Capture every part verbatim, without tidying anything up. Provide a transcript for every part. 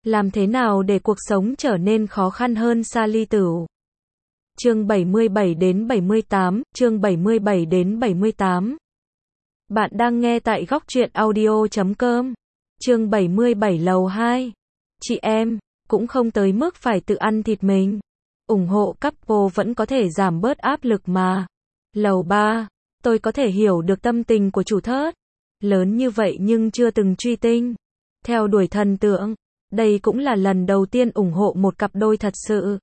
Làm thế nào để cuộc sống trở nên khó khăn hơn Sa Ly Tửu? Chương bảy mươi bảy đến bảy mươi tám, chương bảy mươi bảy đến bảy mươi tám. Bạn đang nghe tại góc truyện audio chấm com. Chương bảy mươi bảy lầu hai. Chị em, cũng không tới mức phải tự ăn thịt mình. Ủng hộ couple vẫn có thể giảm bớt áp lực mà. Lầu ba. Tôi có thể hiểu được tâm tình của chủ thớt. Lớn như vậy nhưng chưa từng truy tinh. Theo đuổi thần tượng. Đây cũng là lần đầu tiên ủng hộ một cặp đôi thật sự.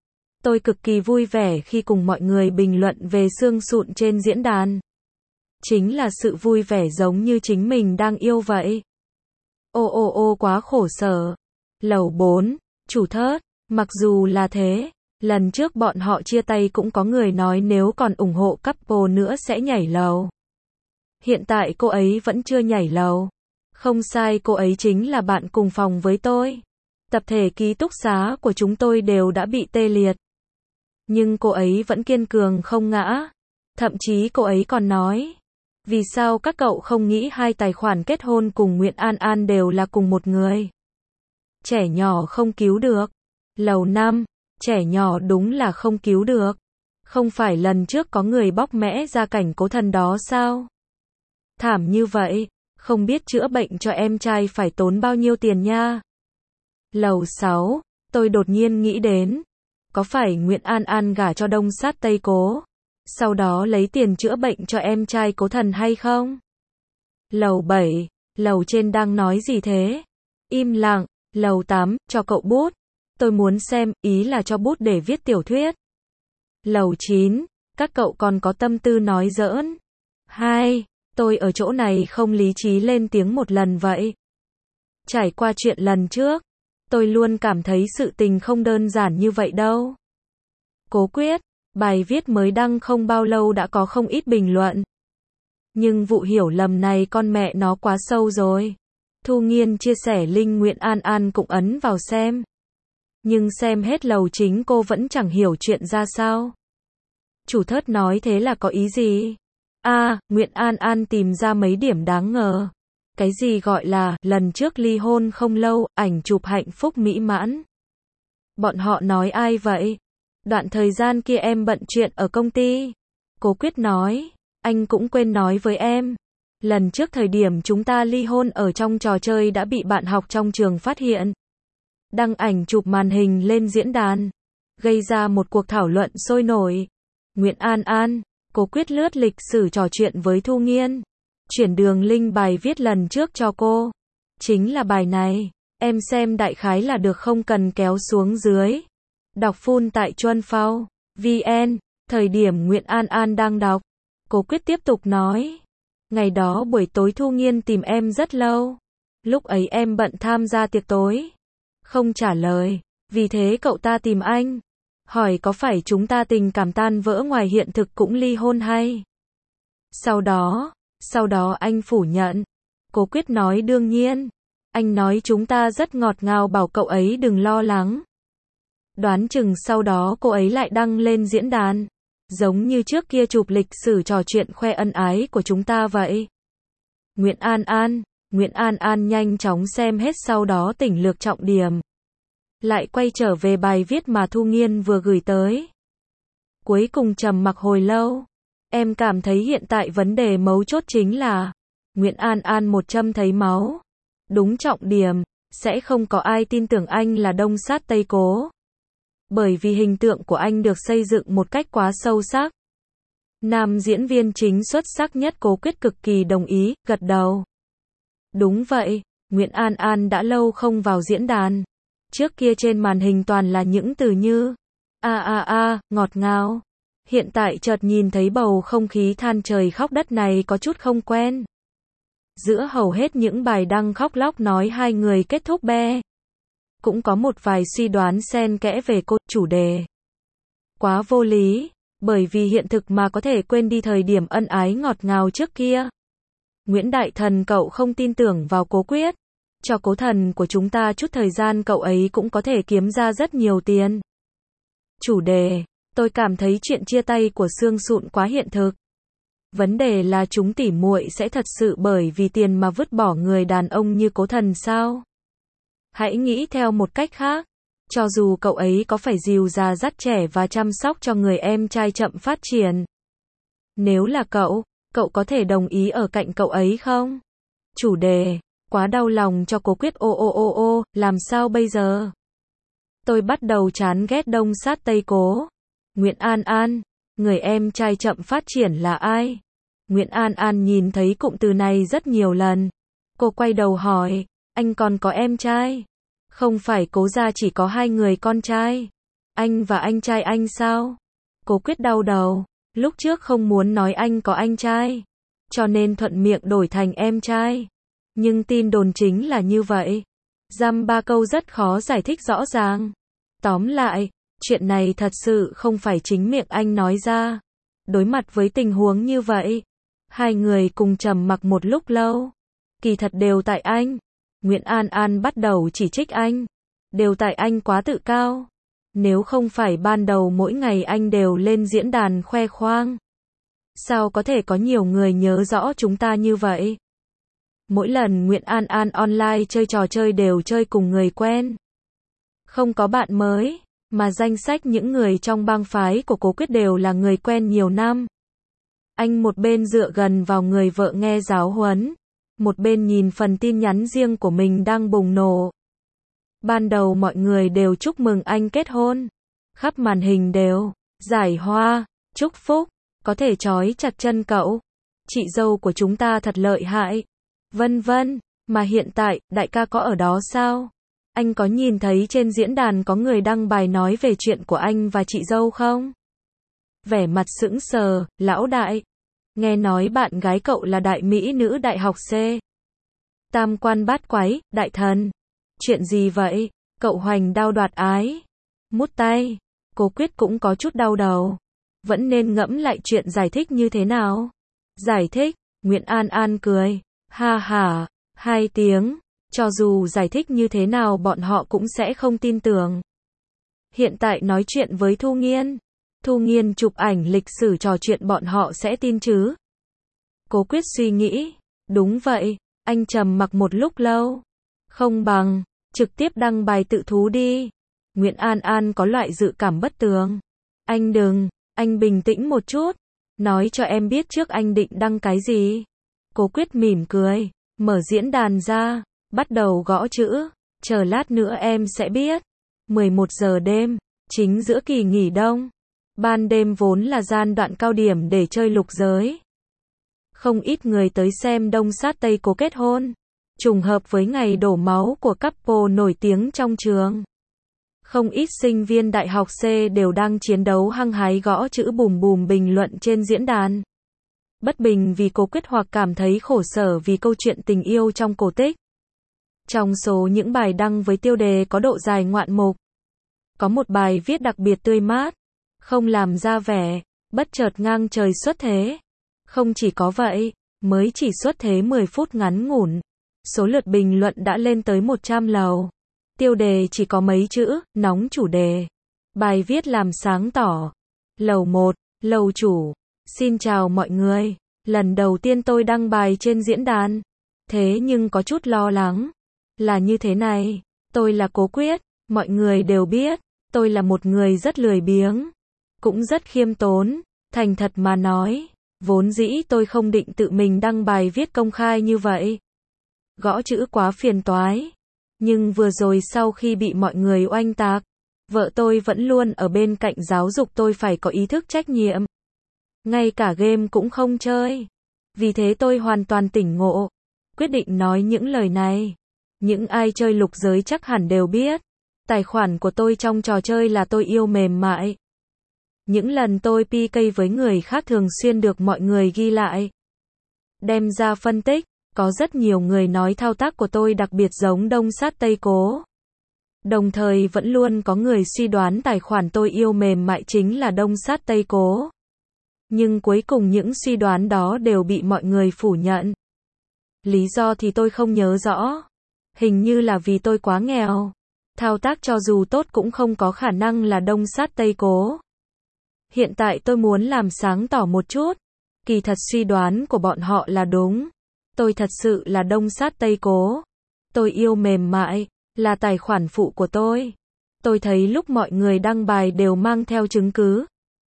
Tôi cực kỳ vui vẻ khi cùng mọi người bình luận về xương sụn trên diễn đàn. Chính là sự vui vẻ giống như chính mình đang yêu vậy. Ô ô ô quá khổ sở. Lầu bốn, chủ thớt, mặc dù là thế, lần trước bọn họ chia tay cũng có người nói nếu còn ủng hộ couple nữa sẽ nhảy lầu. Hiện tại cô ấy vẫn chưa nhảy lầu. Không sai, cô ấy chính là bạn cùng phòng với tôi. Tập thể ký túc xá của chúng tôi đều đã bị tê liệt. Nhưng cô ấy vẫn kiên cường không ngã. Thậm chí cô ấy còn nói, vì sao các cậu không nghĩ hai tài khoản kết hôn cùng Nguyễn An An đều là cùng một người? Trẻ nhỏ không cứu được. Lầu năm, trẻ nhỏ đúng là không cứu được. Không phải lần trước có người bóc mẽ ra cảnh cố thần đó sao? Thảm như vậy, không biết chữa bệnh cho em trai phải tốn bao nhiêu tiền nha. Lầu sáu, tôi đột nhiên nghĩ đến, có phải Nguyễn An An gả cho Đông Sát Tây Cố, sau đó lấy tiền chữa bệnh cho em trai cố thần hay không? Lầu bảy, lầu trên đang nói gì thế? Im lặng. Lầu tám, cho cậu bút. Tôi muốn xem, ý là cho bút để viết tiểu thuyết. Lầu chín, các cậu còn có tâm tư nói giỡn. Hai, tôi ở chỗ này không lý trí lên tiếng một lần vậy. Trải qua chuyện lần trước, tôi luôn cảm thấy sự tình không đơn giản như vậy đâu. Cố quyết, bài viết mới đăng không bao lâu đã có không ít bình luận. Nhưng vụ hiểu lầm này con mẹ nó quá sâu rồi. Thu Nghiên chia sẻ link Nguyễn An An cũng ấn vào xem. Nhưng xem hết lầu chính cô vẫn chẳng hiểu chuyện ra sao. Chủ thớt nói thế là có ý gì? À, Nguyễn An An tìm ra mấy điểm đáng ngờ. Cái gì gọi là lần trước ly hôn không lâu, ảnh chụp hạnh phúc mỹ mãn. Bọn họ nói ai vậy? Đoạn thời gian kia em bận chuyện ở công ty. Cố Quyết nói, anh cũng quên nói với em. Lần trước thời điểm chúng ta ly hôn ở trong trò chơi đã bị bạn học trong trường phát hiện. Đăng ảnh chụp màn hình lên diễn đàn. Gây ra một cuộc thảo luận sôi nổi. Nguyễn An An, Cố Quyết lướt lịch sử trò chuyện với Thu Nghiên. Chuyển đường link bài viết lần trước cho cô. Chính là bài này. Em xem đại khái là được không cần kéo xuống dưới. Đọc full tại Chuân Phao. vn. Thời điểm Nguyễn An An đang đọc. Cố Quyết tiếp tục nói. Ngày đó buổi tối Thu Nghiên tìm em rất lâu. Lúc ấy em bận tham gia tiệc tối. Không trả lời. Vì thế cậu ta tìm anh. Hỏi có phải chúng ta tình cảm tan vỡ ngoài hiện thực cũng ly hôn hay? Sau đó, sau đó anh phủ nhận. Cố Quyết nói đương nhiên. Anh nói chúng ta rất ngọt ngào bảo cậu ấy đừng lo lắng. Đoán chừng sau đó cô ấy lại đăng lên diễn đàn. Giống như trước kia chụp lịch sử trò chuyện khoe ân ái của chúng ta vậy. Nguyễn An An, Nguyễn An An nhanh chóng xem hết sau đó tỉnh lược trọng điểm. Lại quay trở về bài viết mà Thu Nghiên vừa gửi tới. Cuối cùng trầm mặc hồi lâu. Em cảm thấy hiện tại vấn đề mấu chốt chính là Nguyễn An An một châm thấy máu. Đúng trọng điểm, sẽ không có ai tin tưởng anh là Đông Sát Tây Cố. Bởi vì hình tượng của anh được xây dựng một cách quá sâu sắc. Nam diễn viên chính xuất sắc nhất Cố Quyết cực kỳ đồng ý, gật đầu. Đúng vậy, Nguyễn An An đã lâu không vào diễn đàn. Trước kia trên màn hình toàn là những từ như a a a, ngọt ngào. Hiện tại chợt nhìn thấy bầu không khí than trời khóc đất này có chút không quen. Giữa hầu hết những bài đăng khóc lóc nói hai người kết thúc be. Cũng có một vài suy đoán xen kẽ về cốt chủ đề. Quá vô lý, bởi vì hiện thực mà có thể quên đi thời điểm ân ái ngọt ngào trước kia. Nguyễn Đại Thần cậu không tin tưởng vào Cố Quyết. Cho cố thần của chúng ta chút thời gian cậu ấy cũng có thể kiếm ra rất nhiều tiền. Chủ đề, tôi cảm thấy chuyện chia tay của xương sụn quá hiện thực. Vấn đề là chúng tỉ muội sẽ thật sự bởi vì tiền mà vứt bỏ người đàn ông như cố thần sao? Hãy nghĩ theo một cách khác. Cho dù cậu ấy có phải dìu già dắt trẻ và chăm sóc cho người em trai chậm phát triển. Nếu là cậu, cậu có thể đồng ý ở cạnh cậu ấy không? Chủ đề, quá đau lòng cho Cố Quyết ô ô ô ô, làm sao bây giờ? Tôi bắt đầu chán ghét Đông sát Tây Cố. Nguyễn An An, người em trai chậm phát triển là ai? Nguyễn An An nhìn thấy cụm từ này rất nhiều lần. Cô quay đầu hỏi, anh còn có em trai? Không phải Cố gia chỉ có hai người con trai. Anh và anh trai anh sao? Cố Quyết đau đầu, lúc trước không muốn nói anh có anh trai, cho nên thuận miệng đổi thành em trai. Nhưng tin đồn chính là như vậy. Dăm ba câu rất khó giải thích rõ ràng. Tóm lại, chuyện này thật sự không phải chính miệng anh nói ra. Đối mặt với tình huống như vậy, hai người cùng trầm mặc một lúc lâu. Kỳ thật đều tại anh. Nguyễn An An bắt đầu chỉ trích anh. Đều tại anh quá tự cao. Nếu không phải ban đầu mỗi ngày anh đều lên diễn đàn khoe khoang, sao có thể có nhiều người nhớ rõ chúng ta như vậy? Mỗi lần Nguyễn An An online chơi trò chơi đều chơi cùng người quen. Không có bạn mới, mà danh sách những người trong bang phái của Cố Quyết đều là người quen nhiều năm. Anh một bên dựa gần vào người vợ nghe giáo huấn, một bên nhìn phần tin nhắn riêng của mình đang bùng nổ. Ban đầu mọi người đều chúc mừng anh kết hôn. Khắp màn hình đều giải hoa, chúc phúc, có thể trói chặt chân cậu. Chị dâu của chúng ta thật lợi hại. Vân vân, mà hiện tại, đại ca có ở đó sao? Anh có nhìn thấy trên diễn đàn có người đăng bài nói về chuyện của anh và chị dâu không? Vẻ mặt sững sờ, lão đại. Nghe nói bạn gái cậu là đại mỹ nữ đại học C. Tam quan bát quái, đại thần. Chuyện gì vậy? Cậu hoành đao đoạt ái. Mút tay. Cố Quyết cũng có chút đau đầu. Vẫn nên ngẫm lại chuyện giải thích như thế nào? Giải thích, Nguyễn An An cười. Ha ha, hai tiếng. Cho dù giải thích như thế nào bọn họ cũng sẽ không tin tưởng. Hiện tại nói chuyện với Thu Nghiên. Thu Nghiên chụp ảnh lịch sử trò chuyện bọn họ sẽ tin chứ? Cố Quyết suy nghĩ. Đúng vậy, anh trầm mặc một lúc lâu. Không bằng, trực tiếp đăng bài tự thú đi. Nguyễn An An có loại dự cảm bất tường. Anh đừng, anh bình tĩnh một chút. Nói cho em biết trước anh định đăng cái gì. Cố Quyết mỉm cười, mở diễn đàn ra, bắt đầu gõ chữ. Chờ lát nữa em sẽ biết. mười một giờ đêm, chính giữa kỳ nghỉ đông. Ban đêm vốn là gian đoạn cao điểm để chơi lục giới. Không ít người tới xem Đông sát Tây Cố kết hôn. Trùng hợp với ngày đổ máu của couple nổi tiếng trong trường. Không ít sinh viên đại học C đều đang chiến đấu hăng hái gõ chữ bùm bùm bình luận trên diễn đàn. Bất bình vì Cố Quyết hoặc cảm thấy khổ sở vì câu chuyện tình yêu trong cổ tích. Trong số những bài đăng với tiêu đề có độ dài ngoạn mục, có một bài viết đặc biệt tươi mát, không làm ra vẻ, bất chợt ngang trời xuất thế. Không chỉ có vậy, mới chỉ xuất thế mười phút ngắn ngủn, số lượt bình luận đã lên tới một trăm lầu. Tiêu đề chỉ có mấy chữ, nóng chủ đề. Bài viết làm sáng tỏ. Lầu một, lầu chủ. Xin chào mọi người. Lần đầu tiên tôi đăng bài trên diễn đàn. Thế nhưng có chút lo lắng. Là như thế này. Tôi là Cố Quyết. Mọi người đều biết. Tôi là một người rất lười biếng. Cũng rất khiêm tốn. Thành thật mà nói. Vốn dĩ tôi không định tự mình đăng bài viết công khai như vậy. Gõ chữ quá phiền toái. Nhưng vừa rồi sau khi bị mọi người oanh tạc, vợ tôi vẫn luôn ở bên cạnh giáo dục tôi phải có ý thức trách nhiệm. Ngay cả game cũng không chơi. Vì thế tôi hoàn toàn tỉnh ngộ. Quyết định nói những lời này. Những ai chơi lục giới chắc hẳn đều biết. Tài khoản của tôi trong trò chơi là tôi yêu mềm mại. Những lần tôi pê ca với người khác thường xuyên được mọi người ghi lại. Đem ra phân tích. Có rất nhiều người nói thao tác của tôi đặc biệt giống Đông sát Tây Cố. Đồng thời vẫn luôn có người suy đoán tài khoản tôi yêu mềm mại chính là Đông sát Tây Cố. Nhưng cuối cùng những suy đoán đó đều bị mọi người phủ nhận. Lý do thì tôi không nhớ rõ. Hình như là vì tôi quá nghèo. Thao tác cho dù tốt cũng không có khả năng là Đông sát Tây Cố. Hiện tại tôi muốn làm sáng tỏ một chút. Kỳ thật suy đoán của bọn họ là đúng. Tôi thật sự là Đông sát Tây Cố. Tôi yêu mềm mại, là tài khoản phụ của tôi. Tôi thấy lúc mọi người đăng bài đều mang theo chứng cứ.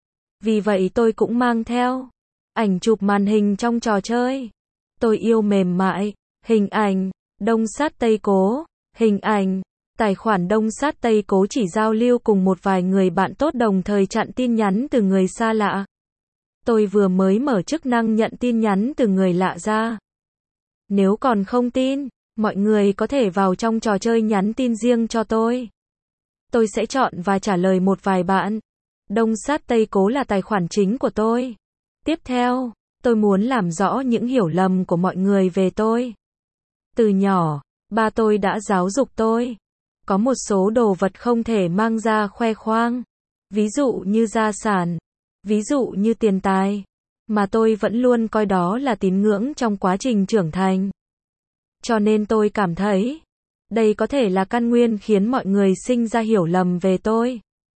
Vì vậy tôi cũng mang theo ảnh chụp màn hình trong trò chơi. Tôi yêu mềm mại, hình ảnh, Đông Sát Tây Cố, hình ảnh, tài khoản Đông Sát Tây Cố chỉ giao lưu cùng một vài người bạn tốt đồng thời chặn tin nhắn từ người xa lạ. Tôi vừa mới mở chức năng nhận tin nhắn từ người lạ ra. Nếu còn không tin, mọi người có thể vào trong trò chơi nhắn tin riêng cho tôi. Tôi sẽ chọn và trả lời một vài bạn. Đông Sát Tây Cố là tài khoản chính của tôi. Tiếp theo, tôi muốn làm rõ những hiểu lầm của mọi người về tôi. Từ nhỏ, ba tôi đã giáo dục tôi. Có một số đồ vật không thể mang ra khoe khoang. Ví dụ như gia sản. Ví dụ như tiền tài. Mà tôi vẫn luôn coi đó là tín ngưỡng trong quá trình trưởng thành. Cho nên tôi cảm thấy, đây có thể là căn nguyên khiến mọi người sinh ra hiểu lầm về tôi.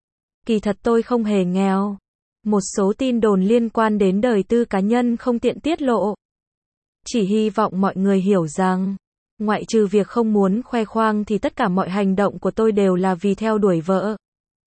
Kỳ thật tôi không hề nghèo. Một số tin đồn liên quan đến đời tư cá nhân không tiện tiết lộ. Chỉ hy vọng mọi người hiểu rằng, ngoại trừ việc không muốn khoe khoang thì tất cả mọi hành động của tôi đều là vì theo đuổi vợ.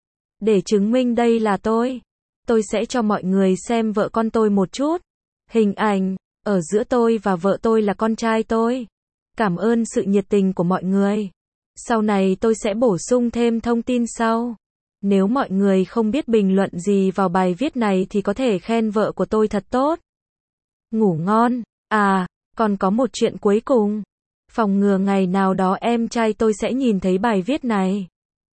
Để chứng minh đây là tôi, tôi sẽ cho mọi người xem vợ con tôi một chút. Hình ảnh, ở giữa tôi và vợ tôi là con trai tôi. Cảm ơn sự nhiệt tình của mọi người. Sau này tôi sẽ bổ sung thêm thông tin sau. Nếu mọi người không biết bình luận gì vào bài viết này thì có thể khen vợ của tôi thật tốt. Ngủ ngon. À, còn có một chuyện cuối cùng. Phòng ngừa ngày nào đó em trai tôi sẽ nhìn thấy bài viết này.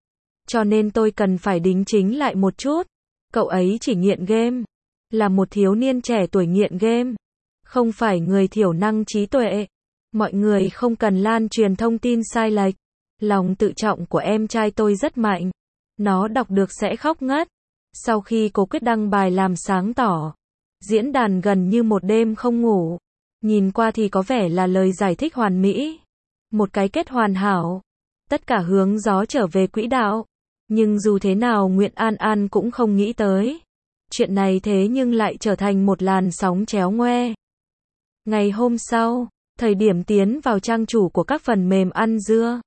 Cho nên tôi cần phải đính chính lại một chút. Cậu ấy chỉ nghiện game. Là một thiếu niên trẻ tuổi nghiện game. Không phải người thiểu năng trí tuệ. Mọi người không cần lan truyền thông tin sai lệch. Lòng tự trọng của em trai tôi rất mạnh. Nó đọc được sẽ khóc ngất. Sau khi cô quyết đăng bài làm sáng tỏ. Diễn đàn gần như một đêm không ngủ. Nhìn qua thì có vẻ là lời giải thích hoàn mỹ. Một cái kết hoàn hảo. Tất cả hướng gió trở về quỹ đạo. Nhưng dù thế nào Nguyễn An An cũng không nghĩ tới. Chuyện này thế nhưng lại trở thành một làn sóng chéo ngoe. Ngày hôm sau, thời điểm tiến vào trang chủ của các phần mềm ăn dưa.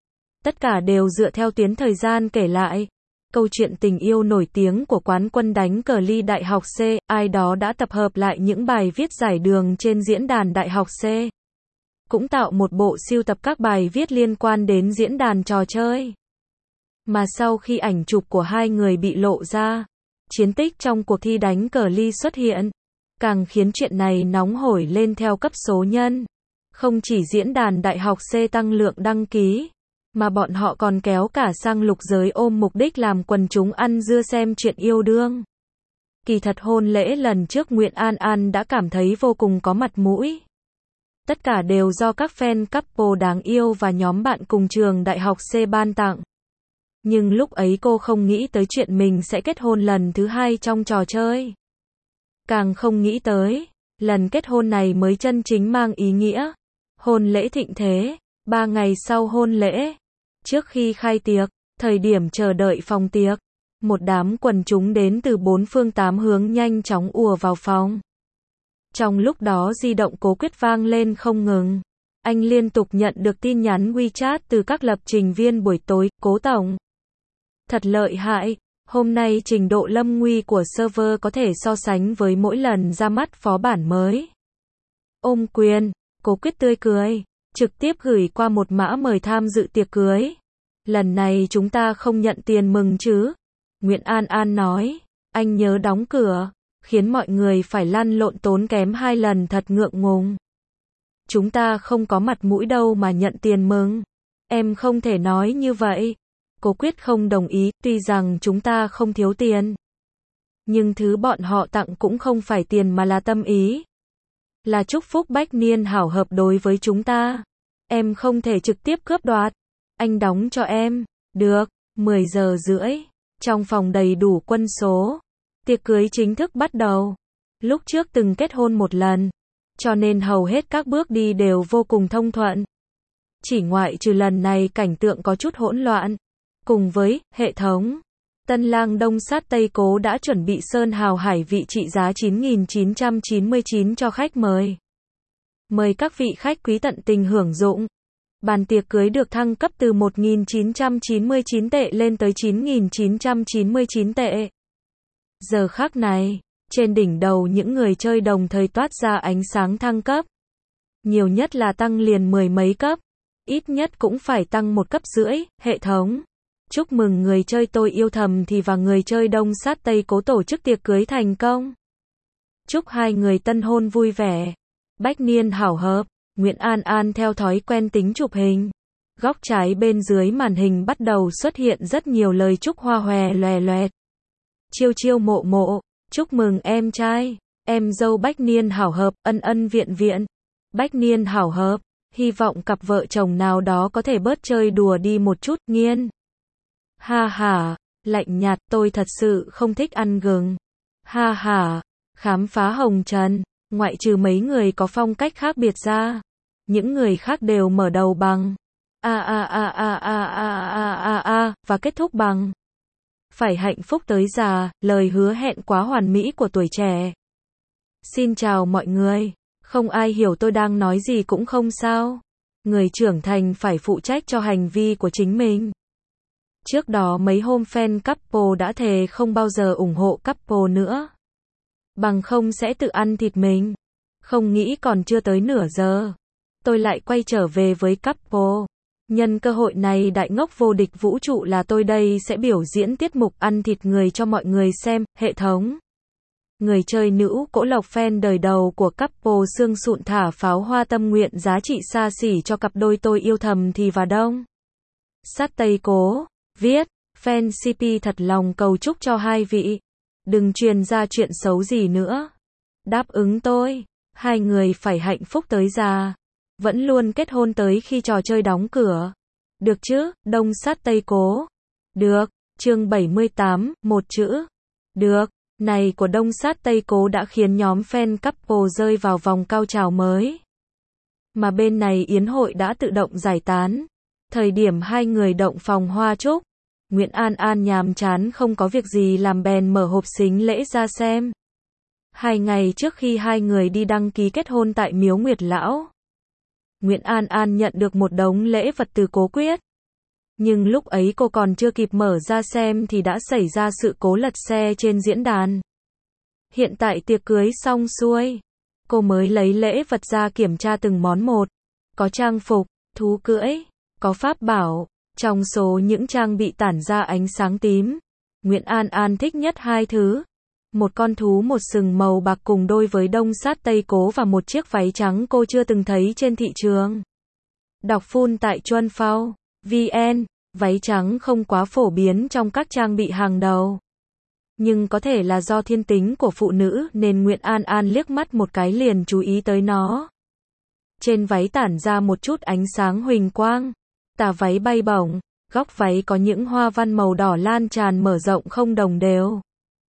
Tất cả đều dựa theo tuyến thời gian kể lại. Câu chuyện tình yêu nổi tiếng của quán quân đánh cờ ly Đại học C, ai đó đã tập hợp lại những bài viết giải đường trên diễn đàn Đại học C. Cũng tạo một bộ sưu tập các bài viết liên quan đến diễn đàn trò chơi. Mà sau khi ảnh chụp của hai người bị lộ ra, chiến tích trong cuộc thi đánh cờ ly xuất hiện, càng khiến chuyện này nóng hổi lên theo cấp số nhân. Không chỉ diễn đàn Đại học C tăng lượng đăng ký, mà bọn họ còn kéo cả sang lục giới ôm mục đích làm quần chúng ăn dưa xem chuyện yêu đương. Kỳ thật hôn lễ lần trước Nguyễn An An đã cảm thấy vô cùng có mặt mũi. Tất cả đều do các fan couple đáng yêu và nhóm bạn cùng trường Đại học C ban tặng. Nhưng lúc ấy cô không nghĩ tới chuyện mình sẽ kết hôn lần thứ hai trong trò chơi. Càng không nghĩ tới, lần kết hôn này mới chân chính mang ý nghĩa. Hôn lễ thịnh thế, ba ngày sau hôn lễ. Trước khi khai tiệc, thời điểm chờ đợi phòng tiệc, một đám quần chúng đến từ bốn phương tám hướng nhanh chóng ùa vào phòng. Trong lúc đó di động Cố Quyết vang lên không ngừng. Anh liên tục nhận được tin nhắn WeChat từ các lập trình viên buổi tối, Cố Tổng. Thật lợi hại, hôm nay trình độ lâm nguy của server có thể so sánh với mỗi lần ra mắt phó bản mới. Ôm quyền, Cố Quyết tươi cười, trực tiếp gửi qua một mã mời tham dự tiệc cưới. Lần này chúng ta không nhận tiền mừng chứ? Nguyễn An An nói, anh nhớ đóng cửa, khiến mọi người phải lăn lộn tốn kém hai lần thật ngượng ngùng. Chúng ta không có mặt mũi đâu mà nhận tiền mừng. Em không thể nói như vậy. Cố Quyết không đồng ý, tuy rằng chúng ta không thiếu tiền. Nhưng thứ bọn họ tặng cũng không phải tiền mà là tâm ý. Là chúc phúc bách niên hảo hợp đối với chúng ta. Em không thể trực tiếp cướp đoạt. Anh đóng cho em. Được, mười giờ rưỡi. Trong phòng đầy đủ quân số. Tiệc cưới chính thức bắt đầu. Lúc trước từng kết hôn một lần. Cho nên hầu hết các bước đi đều vô cùng thông thuận. Chỉ ngoại trừ lần này cảnh tượng có chút hỗn loạn. Cùng với hệ thống, tân lang Đông Sát Tây Cố đã chuẩn bị sơn hào hải vị trị giá chín nghìn chín trăm chín mươi chín cho khách mời. Mời các vị khách quý tận tình hưởng dụng. Bàn tiệc cưới được thăng cấp từ một nghìn chín trăm chín mươi chín tệ lên tới chín nghìn chín trăm chín mươi chín tệ. Giờ khắc này, trên đỉnh đầu những người chơi đồng thời toát ra ánh sáng thăng cấp. Nhiều nhất là tăng liền mười mấy cấp, ít nhất cũng phải tăng một cấp rưỡi, hệ thống. Chúc mừng người chơi tôi yêu thầm thì và người chơi Đông Sát Tây Cố tổ chức tiệc cưới thành công. Chúc hai người tân hôn vui vẻ, bách niên hảo hợp. Nguyễn An An theo thói quen tính chụp hình. Góc trái bên dưới màn hình bắt đầu xuất hiện rất nhiều lời chúc hoa hòe loè loẹt. Chiêu chiêu mộ mộ, chúc mừng em trai, em dâu bách niên hảo hợp, ân ân viện viện. Bách niên hảo hợp, hy vọng cặp vợ chồng nào đó có thể bớt chơi đùa đi một chút, nghiên. Ha ha, lạnh nhạt, tôi thật sự không thích ăn gừng. Ha ha, khám phá hồng trần, ngoại trừ mấy người có phong cách khác biệt ra. Những người khác đều mở đầu bằng a a a a a a a a a và kết thúc bằng phải hạnh phúc tới già, lời hứa hẹn quá hoàn mỹ của tuổi trẻ. Xin chào mọi người, không ai hiểu tôi đang nói gì cũng không sao. Người trưởng thành phải phụ trách cho hành vi của chính mình. Trước đó mấy hôm fan couple đã thề không bao giờ ủng hộ couple nữa. Bằng không sẽ tự ăn thịt mình. Không nghĩ còn chưa tới nửa giờ, tôi lại quay trở về với couple. Nhân cơ hội này đại ngốc vô địch vũ trụ là tôi đây sẽ biểu diễn tiết mục ăn thịt người cho mọi người xem, hệ thống. Người chơi nữ Cỗ Lộc fan đời đầu của couple xương sụn thả pháo hoa tâm nguyện giá trị xa xỉ cho cặp đôi tôi yêu thầm thì và Đông Sát Tây Cố. Viết, fan xê pê thật lòng cầu chúc cho hai vị. Đừng truyền ra chuyện xấu gì nữa. Đáp ứng tôi, hai người phải hạnh phúc tới già. Vẫn luôn kết hôn tới khi trò chơi đóng cửa. Được chứ, Đông Sát Tây Cố? Được. Chương bảy mươi tám, một chữ. Được. Này của Đông Sát Tây Cố đã khiến nhóm fan couple rơi vào vòng cao trào mới. Mà bên này yến hội đã tự động giải tán. Thời điểm hai người động phòng hoa chúc, Nguyễn An An nhàm chán không có việc gì làm bèn mở hộp sính lễ ra xem. Hai ngày trước khi hai người đi đăng ký kết hôn tại Miếu Nguyệt Lão, Nguyễn An An nhận được một đống lễ vật từ Cố Quyết. Nhưng lúc ấy cô còn chưa kịp mở ra xem thì đã xảy ra sự cố lật xe trên diễn đàn. Hiện tại tiệc cưới xong xuôi, cô mới lấy lễ vật ra kiểm tra từng món một. Có trang phục, thú cưỡi, có pháp bảo. Trong số những trang bị tản ra ánh sáng tím, Nguyễn An An thích nhất hai thứ. Một con thú một sừng màu bạc cùng đôi với Đông Sát Tây Cố và một chiếc váy trắng cô chưa từng thấy trên thị trường. Đọc full tại Chuan Phao vê en, váy trắng không quá phổ biến trong các trang bị hàng đầu. Nhưng có thể là do thiên tính của phụ nữ nên Nguyễn An An liếc mắt một cái liền chú ý tới nó. Trên váy tản ra một chút ánh sáng huỳnh quang. Tà váy bay bổng, góc váy có những hoa văn màu đỏ lan tràn mở rộng không đồng đều.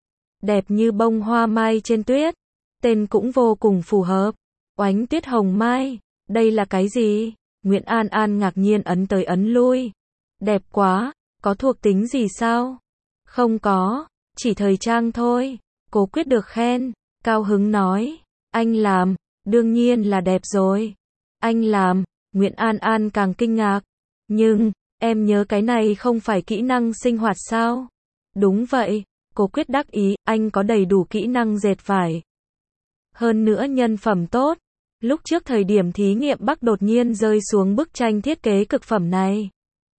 Đẹp như bông hoa mai trên tuyết. Tên cũng vô cùng phù hợp. Oánh tuyết hồng mai. Đây là cái gì? Nguyễn An An ngạc nhiên ấn tới ấn lui. Đẹp quá, có thuộc tính gì sao? Không có, chỉ thời trang thôi. Cố Quyết được khen, cao hứng nói. Anh làm, đương nhiên là đẹp rồi. Anh làm, Nguyễn An An càng kinh ngạc. Nhưng, em nhớ cái này không phải kỹ năng sinh hoạt sao? Đúng vậy, Cố Quyết đắc ý, anh có đầy đủ kỹ năng dệt vải. Hơn nữa nhân phẩm tốt. Lúc trước thời điểm thí nghiệm Bắc đột nhiên rơi xuống bức tranh thiết kế cực phẩm này.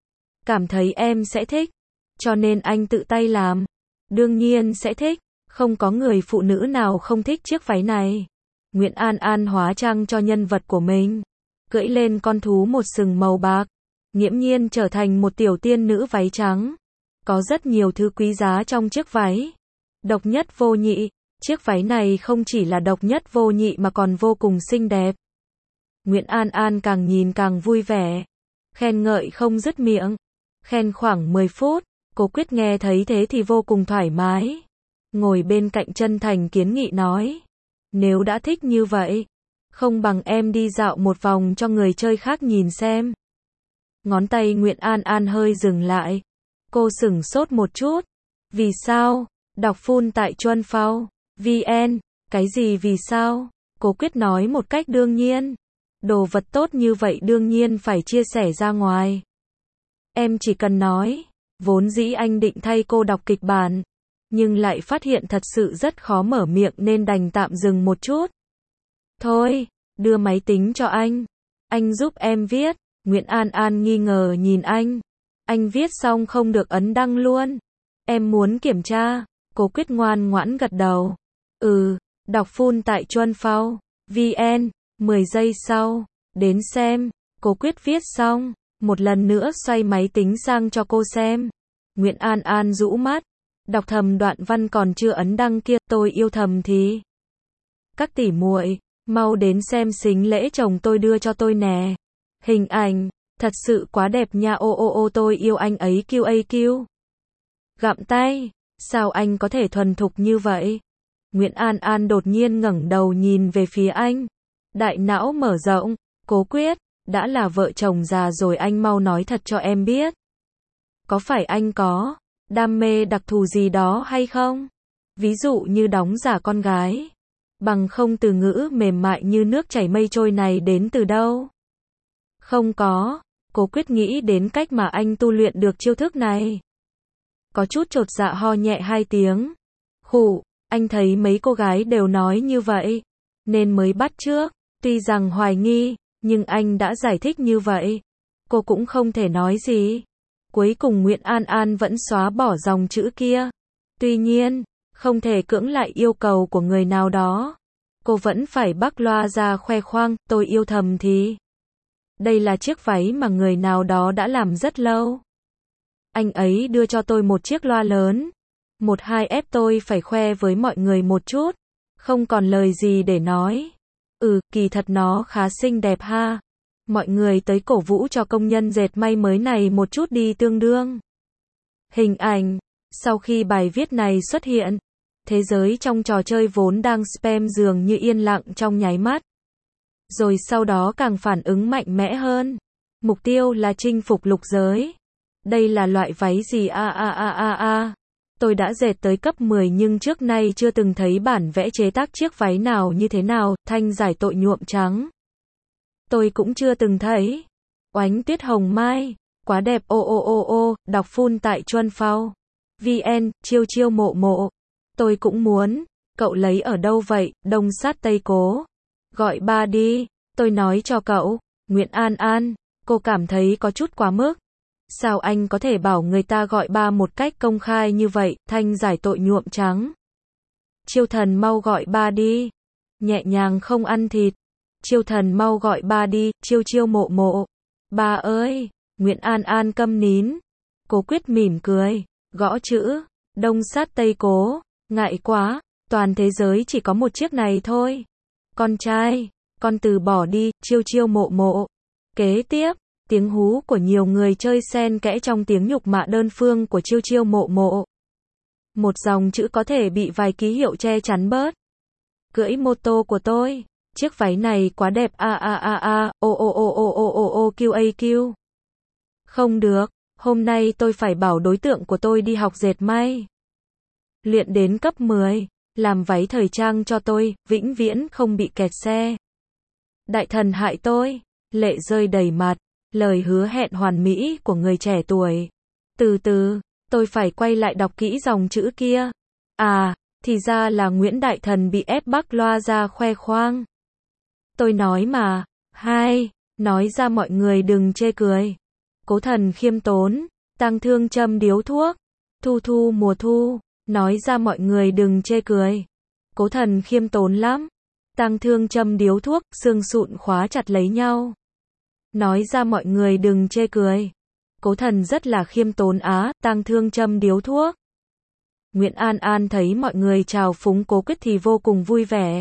Cảm thấy em sẽ thích, cho nên anh tự tay làm. Đương nhiên sẽ thích, không có người phụ nữ nào không thích chiếc váy này. Nguyễn An An hóa trang cho nhân vật của mình, cưỡi lên con thú một sừng màu bạc, nghiễm nhiên trở thành một tiểu tiên nữ váy trắng. Có rất nhiều thứ quý giá trong chiếc váy. Độc nhất vô nhị, chiếc váy này không chỉ là độc nhất vô nhị mà còn vô cùng xinh đẹp. Nguyễn An An càng nhìn càng vui vẻ, khen ngợi không dứt miệng. Khen khoảng mười phút, Cố Quyết nghe thấy thế thì vô cùng thoải mái. Ngồi bên cạnh chân thành kiến nghị nói. Nếu đã thích như vậy, không bằng em đi dạo một vòng cho người chơi khác nhìn xem. Ngón tay Nguyễn An An hơi dừng lại. Cô sửng sốt một chút. Vì sao? Đọc full tại Chuan Phao vê en. Cái gì vì sao? Cố Quyết nói một cách đương nhiên. Đồ vật tốt như vậy đương nhiên phải chia sẻ ra ngoài. Em chỉ cần nói, vốn dĩ anh định thay cô đọc kịch bản, nhưng lại phát hiện thật sự rất khó mở miệng nên đành tạm dừng một chút. Thôi, đưa máy tính cho anh. Anh giúp em viết. Nguyễn An An nghi ngờ nhìn anh. Anh viết xong không được ấn đăng luôn. Em muốn kiểm tra. Cố Quyết ngoan ngoãn gật đầu. Ừ, đọc full tại Chuan Phao vn. mười giây sau, đến xem. Cố Quyết viết xong, một lần nữa xoay máy tính sang cho cô xem. Nguyễn An An rũ mắt, đọc thầm đoạn văn còn chưa ấn đăng kia, tôi yêu thầm thì. Các tỷ muội, mau đến xem xính lễ chồng tôi đưa cho tôi nè. Hình ảnh, thật sự quá đẹp nha, ô ô ô tôi yêu anh ấy kiu a kiu. Gặm tay, sao anh có thể thuần thục như vậy? Nguyễn An An đột nhiên ngẩng đầu nhìn về phía anh. Đại não mở rộng, Cố Quyết, đã là vợ chồng già rồi anh mau nói thật cho em biết. Có phải anh có đam mê đặc thù gì đó hay không? Ví dụ như đóng giả con gái. Bằng không từ ngữ mềm mại như nước chảy mây trôi này đến từ đâu? Không có. Cố Quyết nghĩ đến cách mà anh tu luyện được chiêu thức này. Có chút chột dạ ho nhẹ hai tiếng. Khụ, anh thấy mấy cô gái đều nói như vậy, nên mới bắt chước. Tuy rằng hoài nghi, nhưng anh đã giải thích như vậy. Cô cũng không thể nói gì. Cuối cùng Nguyễn An An vẫn xóa bỏ dòng chữ kia. Tuy nhiên, không thể cưỡng lại yêu cầu của người nào đó. Cô vẫn phải bắc loa ra khoe khoang, tôi yêu thầm thì. Đây là chiếc váy mà người nào đó đã làm rất lâu. Anh ấy đưa cho tôi một chiếc loa lớn. Một hai ép tôi phải khoe với mọi người một chút. Không còn lời gì để nói. Ừ, kỳ thật nó khá xinh đẹp ha. Mọi người tới cổ vũ cho công nhân dệt may mới này một chút đi tương đương. Hình ảnh. Sau khi bài viết này xuất hiện, thế giới trong trò chơi vốn đang spam dường như yên lặng trong nháy mắt. Rồi sau đó càng phản ứng mạnh mẽ hơn. Mục tiêu là chinh phục lục giới. Đây là loại váy gì a a a a a. Tôi đã dệt tới cấp mười nhưng trước nay chưa từng thấy bản vẽ chế tác chiếc váy nào như thế nào, thanh giải tội nhuộm trắng. Tôi cũng chưa từng thấy. Oánh tuyết hồng mai, quá đẹp ô ô ô ô, đọc full tại Chuan Phao vn, chiêu chiêu mộ mộ. Tôi cũng muốn, cậu lấy ở đâu vậy, đông sát tây cố. Gọi ba đi, tôi nói cho cậu. Nguyễn An An, cô cảm thấy có chút quá mức. Sao anh có thể bảo người ta gọi ba một cách công khai như vậy, thanh giải tội nhuộm trắng. Chiêu thần mau gọi ba đi. Nhẹ nhàng không ăn thịt. Chiêu thần mau gọi ba đi, chiêu chiêu mộ mộ. Ba ơi, Nguyễn An An câm nín. Cố Quyết mỉm cười, gõ chữ, đông sát tây cố, ngại quá, toàn thế giới chỉ có một chiếc này thôi. Con trai, con từ bỏ đi, chiêu chiêu mộ mộ. Kế tiếp, tiếng hú của nhiều người chơi xen kẽ trong tiếng nhục mạ đơn phương của chiêu chiêu mộ mộ. Một dòng chữ có thể bị vài ký hiệu che chắn bớt. Cưỡi mô tô của tôi, chiếc váy này quá đẹp a a a a, ô ô ô ô ô ô ô kiu a kiu. Không được, hôm nay tôi phải bảo đối tượng của tôi đi học dệt may. Luyện đến cấp mười, làm váy thời trang cho tôi, vĩnh viễn không bị kẹt xe. Đại thần hại tôi, lệ rơi đầy mặt. Lời hứa hẹn hoàn mỹ của người trẻ tuổi. Từ từ, tôi phải quay lại đọc kỹ dòng chữ kia. À, thì ra là Nguyễn Đại Thần bị ép bắc loa ra khoe khoang. Tôi nói mà, hai, nói ra mọi người đừng chê cười. Cố Thần khiêm tốn, tang thương châm điếu thuốc. Thu thu mùa thu, nói ra mọi người đừng chê cười. Cố Thần khiêm tốn lắm. Tang thương châm điếu thuốc, xương sụn khóa chặt lấy nhau. Nói ra mọi người đừng chê cười. Cố Thần rất là khiêm tốn á, tang thương châm điếu thuốc. Nguyễn An An thấy mọi người chào phúng Cố Quyết thì vô cùng vui vẻ.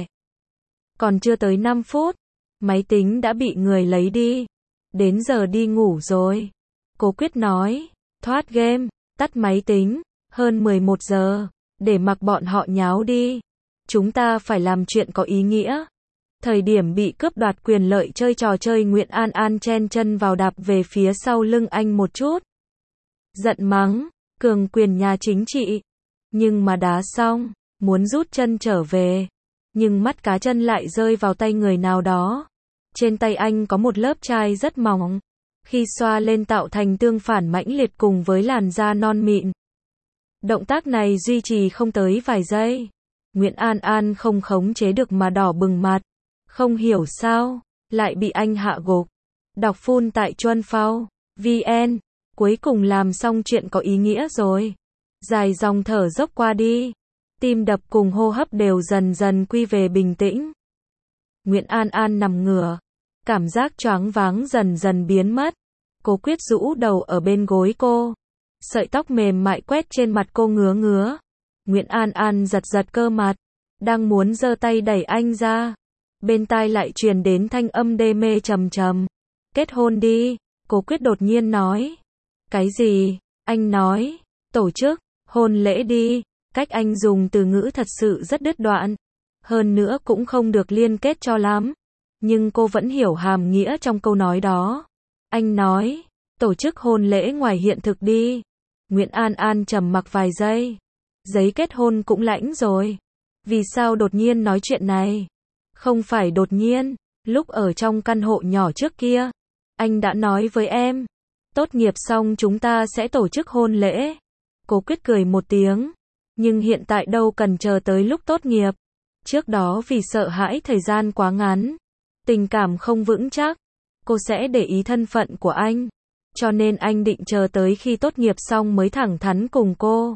Còn chưa tới năm phút, máy tính đã bị người lấy đi. Đến giờ đi ngủ rồi. Cố Quyết nói, thoát game, tắt máy tính, hơn mười một giờ, để mặc bọn họ nháo đi. Chúng ta phải làm chuyện có ý nghĩa. Thời điểm bị cướp đoạt quyền lợi chơi trò chơi Nguyễn An An chen chân vào đạp về phía sau lưng anh một chút. Giận mắng, cường quyền nhà chính trị. Nhưng mà đá xong, muốn rút chân trở về. Nhưng mắt cá chân lại rơi vào tay người nào đó. Trên tay anh có một lớp chai rất mỏng. Khi xoa lên tạo thành tương phản mãnh liệt cùng với làn da non mịn. Động tác này duy trì không tới vài giây. Nguyễn An An không khống chế được mà đỏ bừng mặt. Không hiểu sao, lại bị anh hạ gục. Đọc full tại chuan phao vn. Cuối cùng làm xong chuyện có ý nghĩa rồi. Dài dòng thở dốc qua đi. Tim đập cùng hô hấp đều dần dần quy về bình tĩnh. Nguyễn An An nằm ngửa. Cảm giác choáng váng dần dần biến mất. Cô quyết rũ đầu ở bên gối cô. Sợi tóc mềm mại quét trên mặt cô ngứa ngứa. Nguyễn An An giật giật cơ mặt. Đang muốn giơ tay đẩy anh ra. Bên tai lại truyền đến thanh âm đê mê trầm trầm. Kết hôn đi, cô quyết đột nhiên nói. Cái gì? Anh nói. Tổ chức, hôn lễ đi. Cách anh dùng từ ngữ thật sự rất đứt đoạn. Hơn nữa cũng không được liên kết cho lắm. Nhưng cô vẫn hiểu hàm nghĩa trong câu nói đó. Anh nói, tổ chức hôn lễ ngoài hiện thực đi. Nguyễn An An trầm mặc vài giây. Giấy kết hôn cũng lãnh rồi. Vì sao đột nhiên nói chuyện này? Không phải đột nhiên, lúc ở trong căn hộ nhỏ trước kia, anh đã nói với em. Tốt nghiệp xong chúng ta sẽ tổ chức hôn lễ. Cô quyết cười một tiếng. Nhưng hiện tại đâu cần chờ tới lúc tốt nghiệp. Trước đó vì sợ hãi thời gian quá ngắn. Tình cảm không vững chắc. Cô sẽ để ý thân phận của anh. Cho nên anh định chờ tới khi tốt nghiệp xong mới thẳng thắn cùng cô.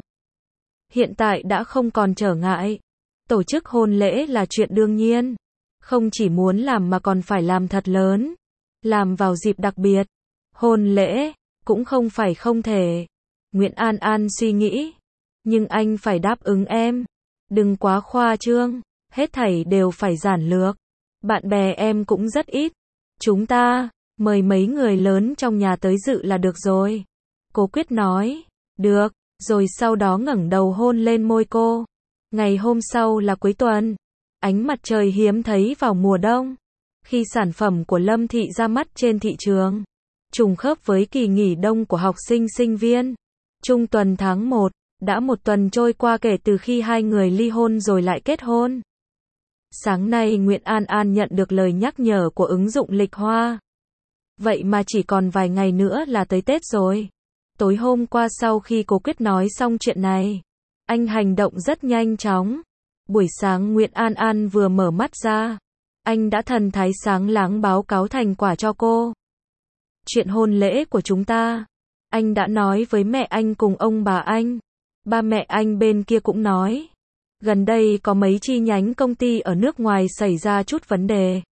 Hiện tại đã không còn trở ngại. Tổ chức hôn lễ là chuyện đương nhiên. Không chỉ muốn làm mà còn phải làm thật lớn. Làm vào dịp đặc biệt. Hôn lễ, cũng không phải không thể. Nguyễn An An suy nghĩ. Nhưng anh phải đáp ứng em. Đừng quá khoa trương. Hết thảy đều phải giản lược. Bạn bè em cũng rất ít. Chúng ta, mời mấy người lớn trong nhà tới dự là được rồi. Cô quyết nói. Được, rồi sau đó ngẩng đầu hôn lên môi cô. Ngày hôm sau là cuối tuần. Ánh mặt trời hiếm thấy vào mùa đông. Khi sản phẩm của Lâm Thị ra mắt trên thị trường. Trùng khớp với kỳ nghỉ đông của học sinh sinh viên. Trung tuần tháng một. Đã một tuần trôi qua kể từ khi hai người ly hôn rồi lại kết hôn. Sáng nay Nguyễn An An nhận được lời nhắc nhở của ứng dụng lịch hoa. Vậy mà chỉ còn vài ngày nữa là tới Tết rồi. Tối hôm qua sau khi cô quyết nói xong chuyện này, anh hành động rất nhanh chóng. Buổi sáng Nguyễn An An vừa mở mắt ra, anh đã thần thái sáng láng báo cáo thành quả cho cô. Chuyện hôn lễ của chúng ta, anh đã nói với mẹ anh cùng ông bà anh. Ba mẹ anh bên kia cũng nói. Gần đây có mấy chi nhánh công ty ở nước ngoài xảy ra chút vấn đề.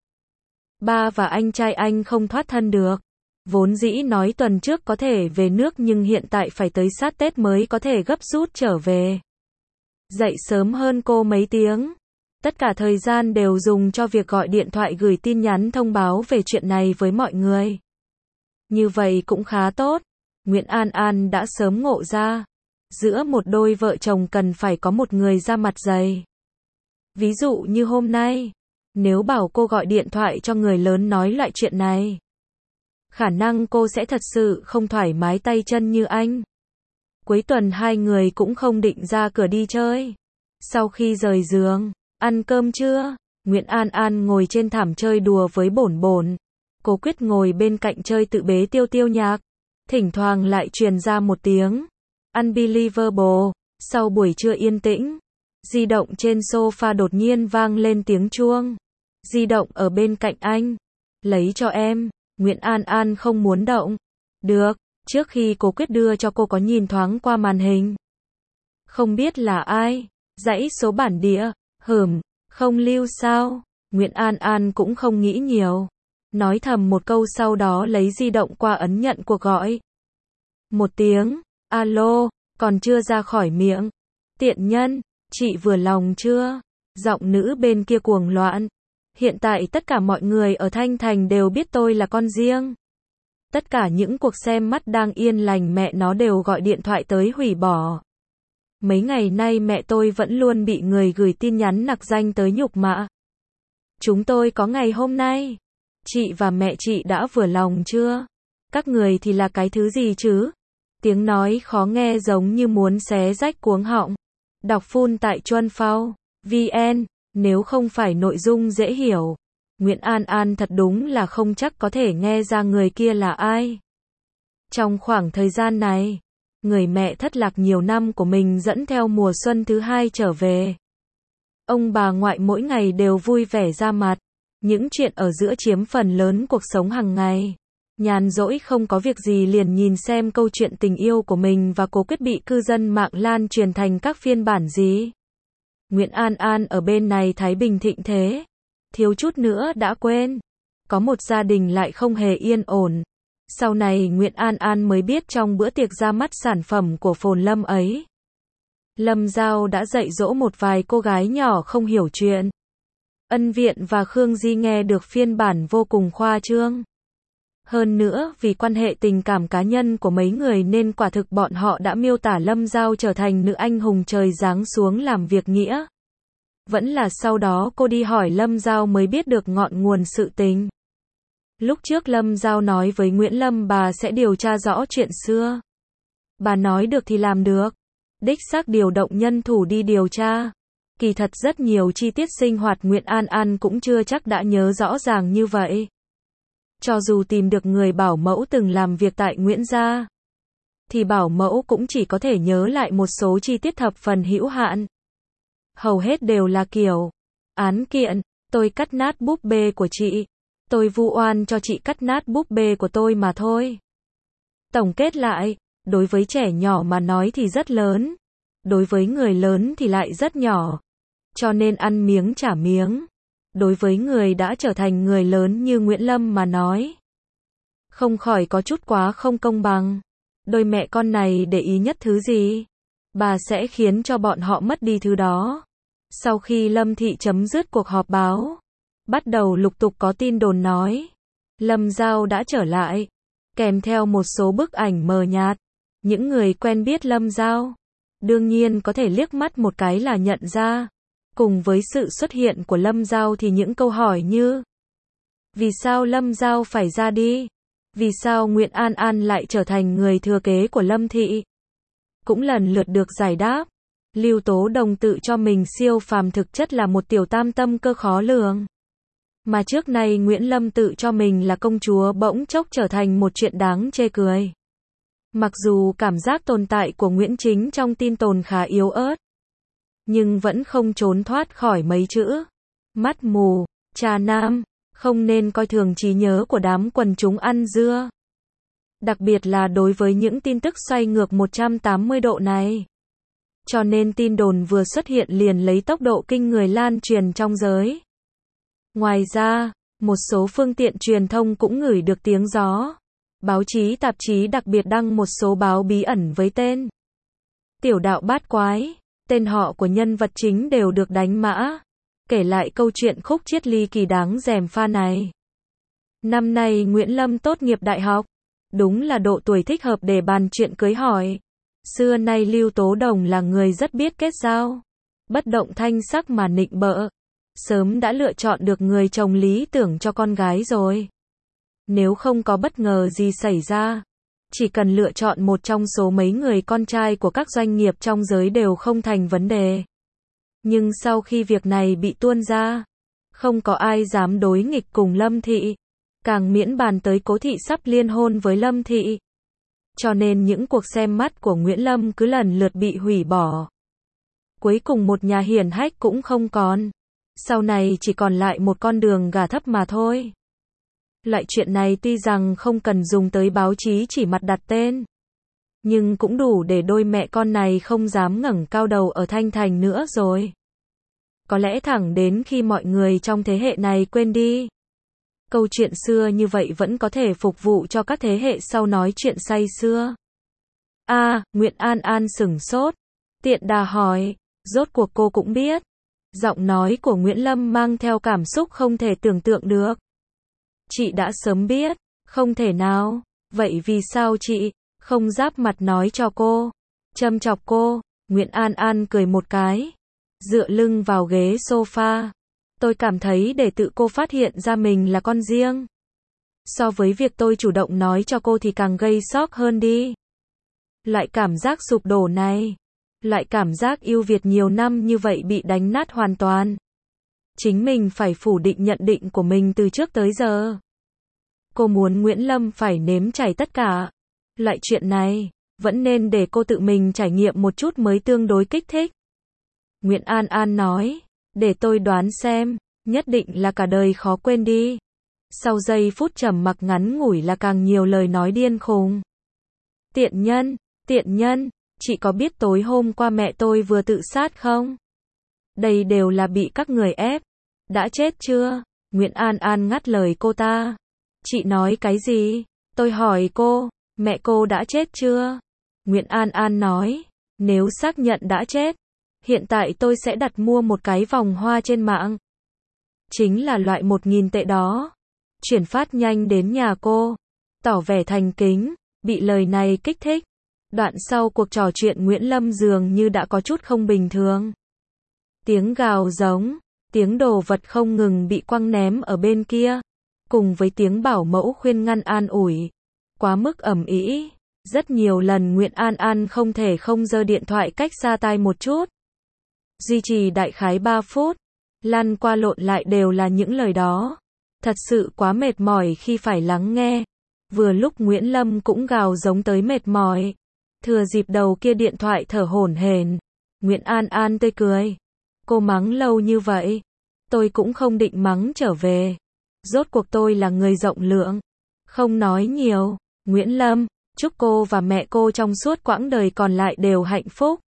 Ba và anh trai anh không thoát thân được. Vốn dĩ nói tuần trước có thể về nước nhưng hiện tại phải tới sát Tết mới có thể gấp rút trở về. Dậy sớm hơn cô mấy tiếng. Tất cả thời gian đều dùng cho việc gọi điện thoại gửi tin nhắn thông báo về chuyện này với mọi người. Như vậy cũng khá tốt. Nguyễn An An đã sớm ngộ ra. Giữa một đôi vợ chồng cần phải có một người ra mặt dày. Ví dụ như hôm nay, nếu bảo cô gọi điện thoại cho người lớn nói lại chuyện này, khả năng cô sẽ thật sự không thoải mái tay chân như anh. Cuối tuần hai người cũng không định ra cửa đi chơi. Sau khi rời giường, ăn cơm trưa, Nguyễn An An ngồi trên thảm chơi đùa với bổn bổn. Cô quyết ngồi bên cạnh chơi tự bế tiêu tiêu nhạc. Thỉnh thoảng lại truyền ra một tiếng Unbelievable. Sau buổi trưa yên tĩnh, di động trên sofa đột nhiên vang lên tiếng chuông. Di động ở bên cạnh anh. Lấy cho em. Nguyễn An An không muốn động. Được. Trước khi cô quyết đưa cho cô có nhìn thoáng qua màn hình. Không biết là ai. Dãy số bản địa. Hửm. Không lưu sao. Nguyễn An An cũng không nghĩ nhiều. Nói thầm một câu sau đó lấy di động qua ấn nhận cuộc gọi. Một tiếng. Alo. Còn chưa ra khỏi miệng. Tiện nhân. Chị vừa lòng chưa? Giọng nữ bên kia cuồng loạn. Hiện tại tất cả mọi người ở Thanh Thành đều biết tôi là con riêng. Tất cả những cuộc xem mắt đang yên lành mẹ nó đều gọi điện thoại tới hủy bỏ. Mấy ngày nay mẹ tôi vẫn luôn bị người gửi tin nhắn nặc danh tới nhục mạ. Chúng tôi có ngày hôm nay. Chị và mẹ chị đã vừa lòng chưa? Các người thì là cái thứ gì chứ? Tiếng nói khó nghe giống như muốn xé rách cuống họng. Đọc full tại chuan phao vn. Nếu không phải nội dung dễ hiểu, Nguyễn An An thật đúng là không chắc có thể nghe ra người kia là ai. Trong khoảng thời gian này, người mẹ thất lạc nhiều năm của mình dẫn theo mùa xuân thứ hai trở về. Ông bà ngoại mỗi ngày đều vui vẻ ra mặt, những chuyện ở giữa chiếm phần lớn cuộc sống hàng ngày. Nhàn rỗi không có việc gì liền nhìn xem câu chuyện tình yêu của mình và cố quyết bị cư dân mạng lan truyền thành các phiên bản gì. Nguyễn An An ở bên này thái bình thịnh thế, thiếu chút nữa đã quên. Có một gia đình lại không hề yên ổn. Sau này Nguyễn An An mới biết trong bữa tiệc ra mắt sản phẩm của Phồn Lâm ấy, Lâm Giao đã dạy dỗ một vài cô gái nhỏ không hiểu chuyện. Ân Viện và Khương Di nghe được phiên bản vô cùng khoa trương. Hơn nữa, vì quan hệ tình cảm cá nhân của mấy người nên quả thực bọn họ đã miêu tả Lâm Giao trở thành nữ anh hùng trời giáng xuống làm việc nghĩa. Vẫn là sau đó cô đi hỏi Lâm Giao mới biết được ngọn nguồn sự tình. Lúc trước Lâm Giao nói với Nguyễn Lâm bà sẽ điều tra rõ chuyện xưa. Bà nói được thì làm được. Đích xác điều động nhân thủ đi điều tra. Kỳ thật rất nhiều chi tiết sinh hoạt Nguyễn An An cũng chưa chắc đã nhớ rõ ràng như vậy. Cho dù tìm được người bảo mẫu từng làm việc tại Nguyễn gia, thì bảo mẫu cũng chỉ có thể nhớ lại một số chi tiết thập phần hữu hạn. Hầu hết đều là kiểu, án kiện, tôi cắt nát búp bê của chị, tôi vu oan cho chị cắt nát búp bê của tôi mà thôi. Tổng kết lại, đối với trẻ nhỏ mà nói thì rất lớn, đối với người lớn thì lại rất nhỏ. Cho nên ăn miếng trả miếng. Đối với người đã trở thành người lớn như Nguyễn Lâm mà nói, không khỏi có chút quá không công bằng. Đôi mẹ con này để ý nhất thứ gì, bà sẽ khiến cho bọn họ mất đi thứ đó. Sau khi Lâm Thị chấm dứt cuộc họp báo, bắt đầu lục tục có tin đồn nói Lâm Giao đã trở lại, kèm theo một số bức ảnh mờ nhạt. Những người quen biết Lâm Giao đương nhiên có thể liếc mắt một cái là nhận ra. Cùng với sự xuất hiện của Lâm Giao thì những câu hỏi như: vì sao Lâm Giao phải ra đi? Vì sao Nguyễn An An lại trở thành người thừa kế của Lâm Thị? Cũng lần lượt được giải đáp. Lưu Tố Đồng tự cho mình siêu phàm thực chất là một tiểu tam tâm cơ khó lường. Mà trước nay Nguyễn Lâm tự cho mình là công chúa bỗng chốc trở thành một chuyện đáng chê cười. Mặc dù cảm giác tồn tại của Nguyễn Chính trong tin đồn khá yếu ớt, nhưng vẫn không trốn thoát khỏi mấy chữ mắt mù, trà nam, không nên coi thường trí nhớ của đám quần chúng ăn dưa. Đặc biệt là đối với những tin tức xoay ngược một trăm tám mươi độ này. Cho nên tin đồn vừa xuất hiện liền lấy tốc độ kinh người lan truyền trong giới. Ngoài ra, một số phương tiện truyền thông cũng ngửi được tiếng gió. Báo chí tạp chí đặc biệt đăng một số báo bí ẩn với tên Tiểu Đạo Bát Quái. Tên họ của nhân vật chính đều được đánh mã, kể lại câu chuyện khúc chiết ly kỳ đáng rèm pha này. Năm nay Nguyễn Lâm tốt nghiệp đại học, đúng là độ tuổi thích hợp để bàn chuyện cưới hỏi. Xưa nay Lưu Tố Đồng là người rất biết kết giao, bất động thanh sắc mà nịnh bợ, sớm đã lựa chọn được người chồng lý tưởng cho con gái rồi. Nếu không có bất ngờ gì xảy ra, chỉ cần lựa chọn một trong số mấy người con trai của các doanh nghiệp trong giới đều không thành vấn đề. Nhưng sau khi việc này bị tuôn ra, không có ai dám đối nghịch cùng Lâm Thị, càng miễn bàn tới Cố Thị sắp liên hôn với Lâm Thị. Cho nên những cuộc xem mắt của Nguyễn Lâm cứ lần lượt bị hủy bỏ. Cuối cùng một nhà hiển hách cũng không còn. Sau này chỉ còn lại một con đường gà thấp mà thôi. Loại chuyện này tuy rằng không cần dùng tới báo chí chỉ mặt đặt tên, nhưng cũng đủ để đôi mẹ con này không dám ngẩng cao đầu ở Thanh Thành nữa rồi. Có lẽ thẳng đến khi mọi người trong thế hệ này quên đi, câu chuyện xưa như vậy vẫn có thể phục vụ cho các thế hệ sau nói chuyện say xưa. A, à, Nguyễn An An sửng sốt, tiện đà hỏi, rốt cuộc cô cũng biết. Giọng nói của Nguyễn Lâm mang theo cảm xúc không thể tưởng tượng được. Chị đã sớm biết, không thể nào. Vậy vì sao chị không giáp mặt nói cho cô? Châm chọc cô. Nguyễn An An cười một cái, dựa lưng vào ghế sofa. Tôi cảm thấy để tự cô phát hiện ra mình là con riêng, so với việc tôi chủ động nói cho cô thì càng gây sốc hơn đi. Loại cảm giác sụp đổ này, loại cảm giác yêu Việt nhiều năm như vậy bị đánh nát hoàn toàn. Chính mình phải phủ định nhận định của mình từ trước tới giờ. Cô muốn Nguyễn Lâm phải nếm trải tất cả. Loại chuyện này, vẫn nên để cô tự mình trải nghiệm một chút mới tương đối kích thích. Nguyễn An An nói, để tôi đoán xem, nhất định là cả đời khó quên đi. Sau giây phút trầm mặc ngắn ngủi là càng nhiều lời nói điên khùng. Tiện nhân, tiện nhân, chị có biết tối hôm qua mẹ tôi vừa tự sát không? Đây đều là bị các người ép. Đã chết chưa? Nguyễn An An ngắt lời cô ta. Chị nói cái gì? Tôi hỏi cô, mẹ cô đã chết chưa? Nguyễn An An nói, nếu xác nhận đã chết, hiện tại tôi sẽ đặt mua một cái vòng hoa trên mạng. Chính là loại một nghìn tệ đó. Chuyển phát nhanh đến nhà cô. Tỏ vẻ thành kính, bị lời này kích thích. Đoạn sau cuộc trò chuyện Nguyễn Lâm dường như đã có chút không bình thường. Tiếng gào giống, tiếng đồ vật không ngừng bị quăng ném ở bên kia, cùng với tiếng bảo mẫu khuyên ngăn an ủi. Quá mức ầm ĩ, rất nhiều lần Nguyễn An An không thể không giơ điện thoại cách xa tai một chút. Duy trì đại khái ba phút, lăn qua lộn lại đều là những lời đó. Thật sự quá mệt mỏi khi phải lắng nghe. Vừa lúc Nguyễn Lâm cũng gào giống tới mệt mỏi. Thừa dịp đầu kia điện thoại thở hổn hển, Nguyễn An An tươi cười. Cô mắng lâu như vậy, tôi cũng không định mắng trở về. Rốt cuộc tôi là người rộng lượng, không nói nhiều. Nguyễn Lâm, chúc cô và mẹ cô trong suốt quãng đời còn lại đều hạnh phúc.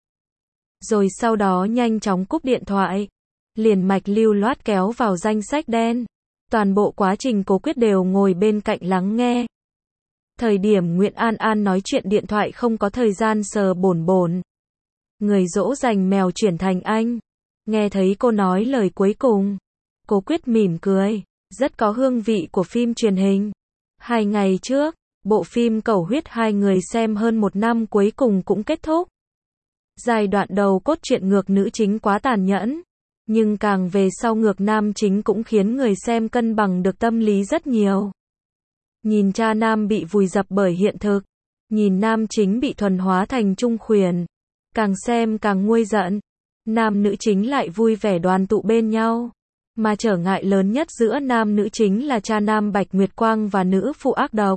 Rồi sau đó nhanh chóng cúp điện thoại, liền mạch lưu loát kéo vào danh sách đen. Toàn bộ quá trình Cố Quyết đều ngồi bên cạnh lắng nghe. Thời điểm Nguyễn An An nói chuyện điện thoại không có thời gian sờ bổn bổn. Người dỗ dành mèo chuyển thành anh. Nghe thấy cô nói lời cuối cùng, Cố Quyết mỉm cười, rất có hương vị của phim truyền hình. Hai ngày trước, bộ phim Cầu Huyết hai người xem hơn một năm cuối cùng cũng kết thúc. Giai đoạn đầu cốt truyện ngược nữ chính quá tàn nhẫn, nhưng càng về sau ngược nam chính cũng khiến người xem cân bằng được tâm lý rất nhiều. Nhìn cha nam bị vùi dập bởi hiện thực, nhìn nam chính bị thuần hóa thành trung khuyển, càng xem càng nguôi giận. Nam nữ chính lại vui vẻ đoàn tụ bên nhau, mà trở ngại lớn nhất giữa nam nữ chính là cha nam Bạch Nguyệt Quang và nữ phụ ác độc.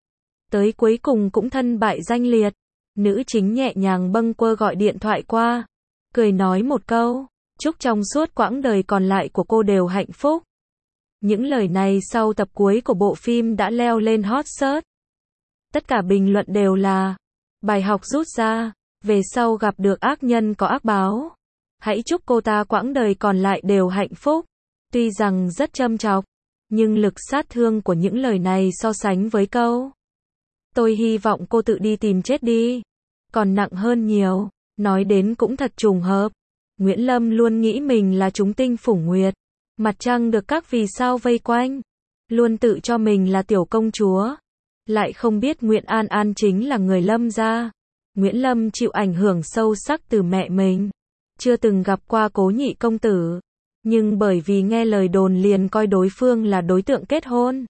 Tới cuối cùng cũng thân bại danh liệt, nữ chính nhẹ nhàng bâng quơ gọi điện thoại qua, cười nói một câu, chúc trong suốt quãng đời còn lại của cô đều hạnh phúc. Những lời này sau tập cuối của bộ phim đã leo lên hot search. Tất cả bình luận đều là bài học rút ra, về sau gặp được ác nhân có ác báo. Hãy chúc cô ta quãng đời còn lại đều hạnh phúc. Tuy rằng rất châm chọc, nhưng lực sát thương của những lời này so sánh với câu tôi hy vọng cô tự đi tìm chết đi, còn nặng hơn nhiều. Nói đến cũng thật trùng hợp. Nguyễn Lâm luôn nghĩ mình là chúng tinh phủng nguyệt, mặt trăng được các vì sao vây quanh, luôn tự cho mình là tiểu công chúa, lại không biết Nguyễn An An chính là người Lâm gia. Nguyễn Lâm chịu ảnh hưởng sâu sắc từ mẹ mình, chưa từng gặp qua Cố nhị công tử, nhưng bởi vì nghe lời đồn liền coi đối phương là đối tượng kết hôn.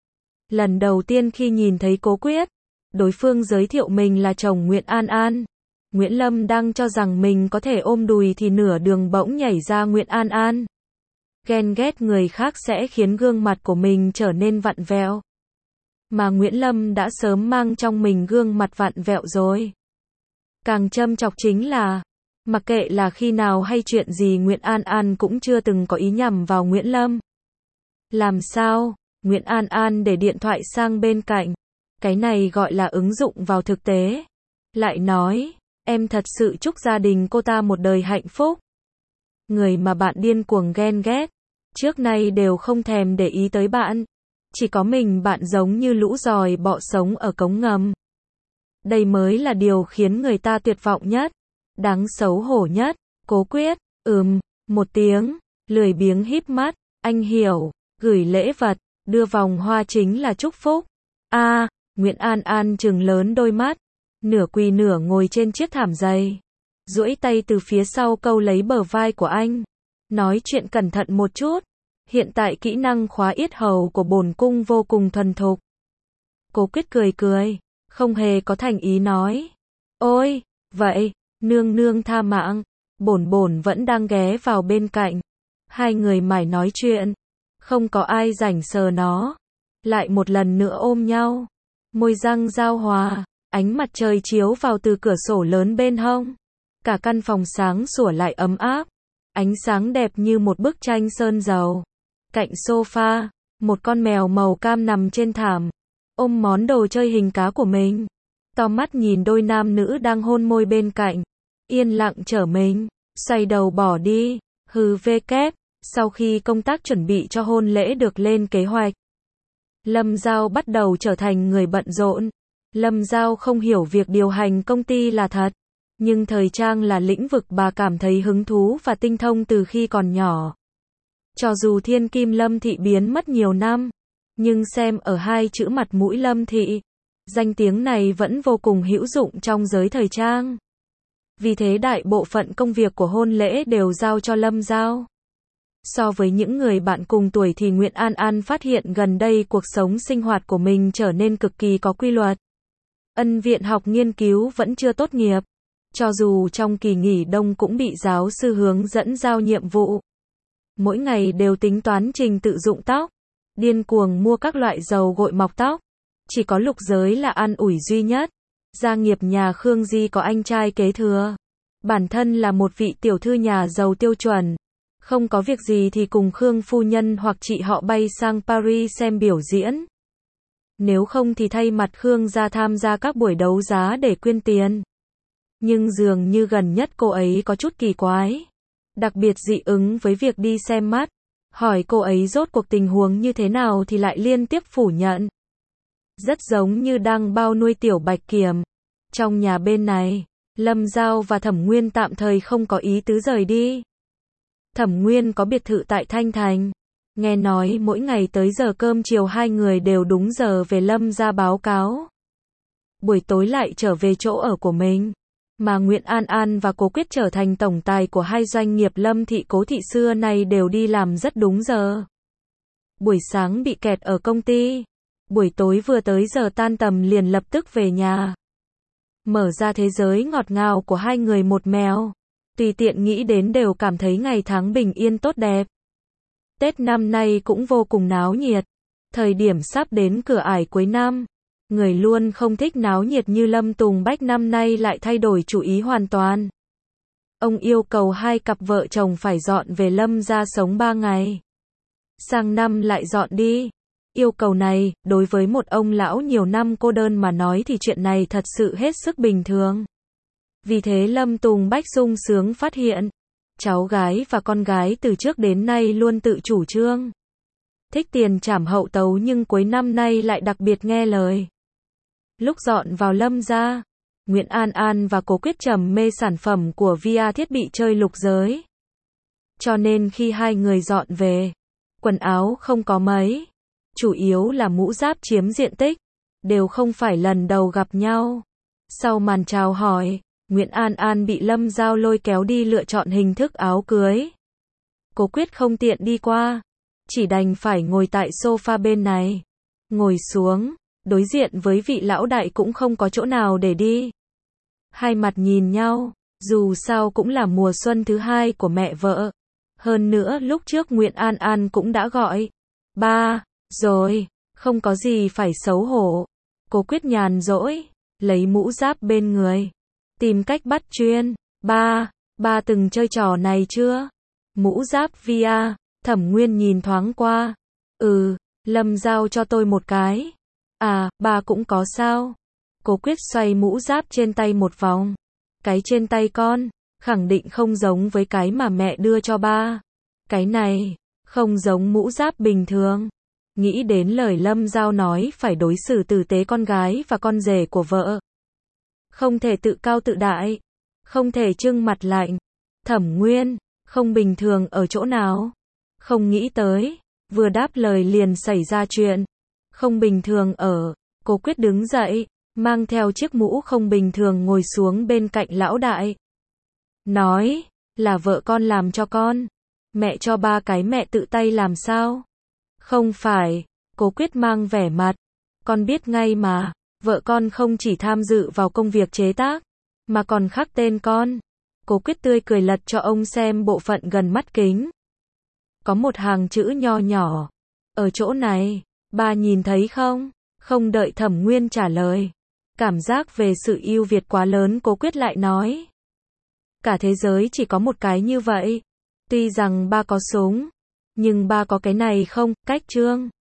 Lần đầu tiên khi nhìn thấy Cố Quyết, đối phương giới thiệu mình là chồng Nguyễn An An, Nguyễn Lâm đang cho rằng mình có thể ôm đùi thì nửa đường bỗng nhảy ra Nguyễn An An. Ghen ghét người khác sẽ khiến gương mặt của mình trở nên vặn vẹo. Mà Nguyễn Lâm đã sớm mang trong mình gương mặt vặn vẹo rồi. Càng châm chọc chính là, mặc kệ là khi nào hay chuyện gì Nguyễn An An cũng chưa từng có ý nhằm vào Nguyễn Lâm. Làm sao? Nguyễn An An để điện thoại sang bên cạnh. Cái này gọi là ứng dụng vào thực tế. Lại nói, em thật sự chúc gia đình cô ta một đời hạnh phúc. Người mà bạn điên cuồng ghen ghét, trước nay đều không thèm để ý tới bạn. Chỉ có mình bạn giống như lũ giòi bọ sống ở cống ngầm. Đây mới là điều khiến người ta tuyệt vọng nhất, đáng xấu hổ nhất. Cố Quyết, ừm, một tiếng, lười biếng híp mắt, anh hiểu, gửi lễ vật, đưa vòng hoa chính là chúc phúc. A, à, Nguyễn An An trừng lớn đôi mắt, nửa quỳ nửa ngồi trên chiếc thảm dày, duỗi tay từ phía sau câu lấy bờ vai của anh. Nói chuyện cẩn thận một chút, hiện tại kỹ năng khóa yết hầu của bổn cung vô cùng thuần thục. Cố Quyết cười cười, không hề có thành ý nói. Ôi, vậy, nương nương tha mạng, bổn bổn vẫn đang ghé vào bên cạnh. Hai người mải nói chuyện, không có ai rảnh sờ nó. Lại một lần nữa ôm nhau, môi răng giao hòa, ánh mặt trời chiếu vào từ cửa sổ lớn bên hông. Cả căn phòng sáng sủa lại ấm áp, ánh sáng đẹp như một bức tranh sơn dầu. Cạnh sofa, một con mèo màu cam nằm trên thảm, ôm món đồ chơi hình cá của mình. To mắt nhìn đôi nam nữ đang hôn môi bên cạnh, yên lặng trở mình, xoay đầu bỏ đi, hừ vê kép. Sau khi công tác chuẩn bị cho hôn lễ được lên kế hoạch, Lâm Giao bắt đầu trở thành người bận rộn. Lâm Giao không hiểu việc điều hành công ty là thật, nhưng thời trang là lĩnh vực bà cảm thấy hứng thú và tinh thông từ khi còn nhỏ. Cho dù thiên kim Lâm Thị biến mất nhiều năm, nhưng xem ở hai chữ mặt mũi Lâm Thị, danh tiếng này vẫn vô cùng hữu dụng trong giới thời trang. Vì thế đại bộ phận công việc của hôn lễ đều giao cho Lâm Giao. So với những người bạn cùng tuổi thì Nguyễn An An phát hiện gần đây cuộc sống sinh hoạt của mình trở nên cực kỳ có quy luật. Ân viện học nghiên cứu vẫn chưa tốt nghiệp, cho dù trong kỳ nghỉ đông cũng bị giáo sư hướng dẫn giao nhiệm vụ. Mỗi ngày đều tính toán trình tự dụng tóc, điên cuồng mua các loại dầu gội mọc tóc. Chỉ có Lục Giới là an ủi duy nhất. Gia nghiệp nhà Khương Di có anh trai kế thừa. Bản thân là một vị tiểu thư nhà giàu tiêu chuẩn. Không có việc gì thì cùng Khương phu nhân hoặc chị họ bay sang Paris xem biểu diễn. Nếu không thì thay mặt Khương gia tham gia các buổi đấu giá để quyên tiền. Nhưng dường như gần nhất cô ấy có chút kỳ quái. Đặc biệt dị ứng với việc đi xem mắt. Hỏi cô ấy rốt cuộc tình huống như thế nào thì lại liên tiếp phủ nhận. Rất giống như đang bao nuôi tiểu bạch kiểm. Trong nhà bên này, Lâm Giao và Thẩm Nguyên tạm thời không có ý tứ rời đi. Thẩm Nguyên có biệt thự tại Thanh Thành. Nghe nói mỗi ngày tới giờ cơm chiều hai người đều đúng giờ về Lâm gia báo cáo. Buổi tối lại trở về chỗ ở của mình. Mà Nguyễn An An và Cố Quyết trở thành tổng tài của hai doanh nghiệp Lâm Thị Cố Thị xưa nay đều đi làm rất đúng giờ. Buổi sáng bị kẹt ở công ty. Buổi tối vừa tới giờ tan tầm liền lập tức về nhà. Mở ra thế giới ngọt ngào của hai người một mèo. Tùy tiện nghĩ đến đều cảm thấy ngày tháng bình yên tốt đẹp. Tết năm nay cũng vô cùng náo nhiệt. Thời điểm sắp đến cửa ải cuối năm. Người luôn không thích náo nhiệt như Lâm Tùng Bách năm nay lại thay đổi chủ ý hoàn toàn. Ông yêu cầu hai cặp vợ chồng phải dọn về Lâm gia sống ba ngày. Sang năm lại dọn đi. Yêu cầu này, đối với một ông lão nhiều năm cô đơn mà nói thì chuyện này thật sự hết sức bình thường. Vì thế Lâm Tùng Bách sung sướng phát hiện, cháu gái và con gái từ trước đến nay luôn tự chủ trương. Thích tiền trảm hậu tấu nhưng cuối năm nay lại đặc biệt nghe lời. Lúc dọn vào Lâm gia, Nguyễn An An và Cố Quyết trầm mê sản phẩm của vê a thiết bị chơi Lục Giới. Cho nên khi hai người dọn về, quần áo không có mấy. Chủ yếu là mũ giáp chiếm diện tích, đều không phải lần đầu gặp nhau. Sau màn chào hỏi, Nguyễn An An bị Lâm Giao lôi kéo đi lựa chọn hình thức áo cưới. Cố Quyết không tiện đi qua, chỉ đành phải ngồi tại sofa bên này. Ngồi xuống, đối diện với vị lão đại cũng không có chỗ nào để đi. Hai mặt nhìn nhau, dù sao cũng là mùa xuân thứ hai của mẹ vợ. Hơn nữa lúc trước Nguyễn An An cũng đã gọi. Ba. Rồi, không có gì phải xấu hổ. Cố Quyết nhàn rỗi, lấy mũ giáp bên người, tìm cách bắt chuyên. Ba, ba từng chơi trò này chưa? Mũ giáp vê a, Thẩm Nguyên nhìn thoáng qua. Ừ, Lâm giao cho tôi một cái. À, ba cũng có sao? Cố Quyết xoay mũ giáp trên tay một vòng. Cái trên tay con, khẳng định không giống với cái mà mẹ đưa cho ba. Cái này, không giống mũ giáp bình thường. Nghĩ đến lời Lâm Giao nói phải đối xử tử tế con gái và con rể của vợ. Không thể tự cao tự đại. Không thể trưng mặt lạnh. Thẩm Nguyên, không bình thường ở chỗ nào? Không nghĩ tới. Vừa đáp lời liền xảy ra chuyện. Không bình thường ở. Cố Quyết đứng dậy, mang theo chiếc mũ không bình thường ngồi xuống bên cạnh lão đại. Nói, là vợ con làm cho con. Mẹ cho ba cái mẹ tự tay làm sao? Không phải, Cố Quyết mang vẻ mặt. Con biết ngay mà, vợ con không chỉ tham dự vào công việc chế tác, mà còn khắc tên con. Cố Quyết tươi cười lật cho ông xem bộ phận gần mắt kính. có một hàng chữ nho nhỏ. Ở chỗ này, ba nhìn thấy không? Không đợi Thẩm Nguyên trả lời. Cảm giác về sự ưu việt quá lớn, Cố Quyết lại nói. Cả thế giới chỉ có một cái như vậy. Tuy rằng ba có súng, nhưng ba có cái này không, cách trương.